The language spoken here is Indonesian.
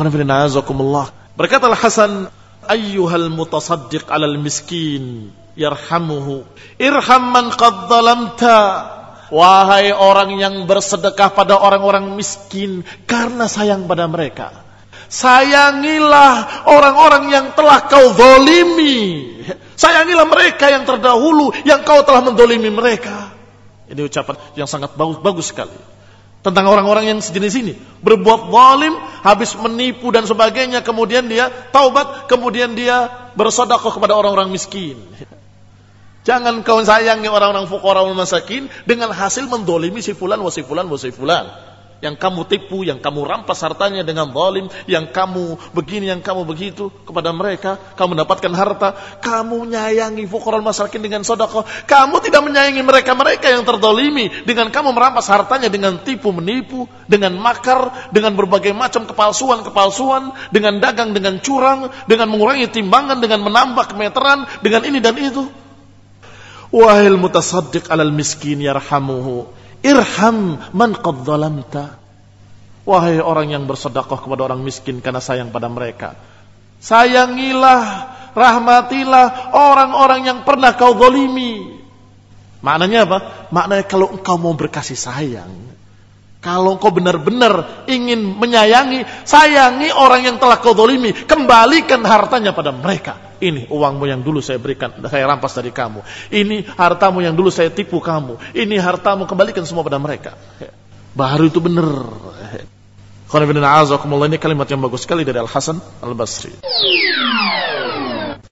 Berkata Al-Hasan, ayyuhal mutasaddiq 'alal miskin yarhamuhu irham man qad zalamta. Wahai orang yang bersedekah pada orang-orang miskin karena sayang pada mereka, sayangilah orang-orang yang telah kau zalimi. Sayangilah mereka yang terdahulu yang kau telah menzalimi mereka. Ini ucapan yang sangat bagus sekali tentang orang-orang yang sejenis ini, berbuat zalim, habis menipu dan sebagainya, kemudian dia taubat, kemudian dia bersedekah kepada orang-orang miskin. Jangan kau sayangi orang-orang fuqara wal masakin dengan hasil menzalimi si fulan wa si fulan wa si fulan. Yang kamu tipu, yang kamu rampas hartanya dengan zalim, yang kamu begini, yang kamu begitu kepada mereka, kamu mendapatkan harta, kamu menyayangi fuqara wal masakin dengan sedekah. Kamu tidak menyayangi mereka-mereka yang terzalimi dengan kamu merampas hartanya dengan tipu menipu, dengan makar, dengan berbagai macam kepalsuan, dengan dagang, dengan curang, dengan mengurangi timbangan, dengan menambah kemeteran, dengan ini dan itu. Wahai mutasaddiq 'alal miskin yarhamuhu irham man qad zalamta. Wahai orang yang bersedekah kepada orang miskin karena sayang pada mereka, sayangilah, rahmatilah orang-orang yang pernah kau zalimi. Maknanya apa? Maknanya kalau engkau mau berkasih sayang, kalau engkau benar-benar ingin menyayangi, sayangi orang yang telah kau zalimi, kembalikan hartanya pada mereka. Ini uangmu yang dulu saya berikan, saya rampas dari kamu. Ini hartamu yang dulu saya tipu kamu. Ini hartamu, kembalikan semua pada mereka. Baru itu benar. Ini kalimat yang bagus sekali dari Al-Hasan Al-Basri.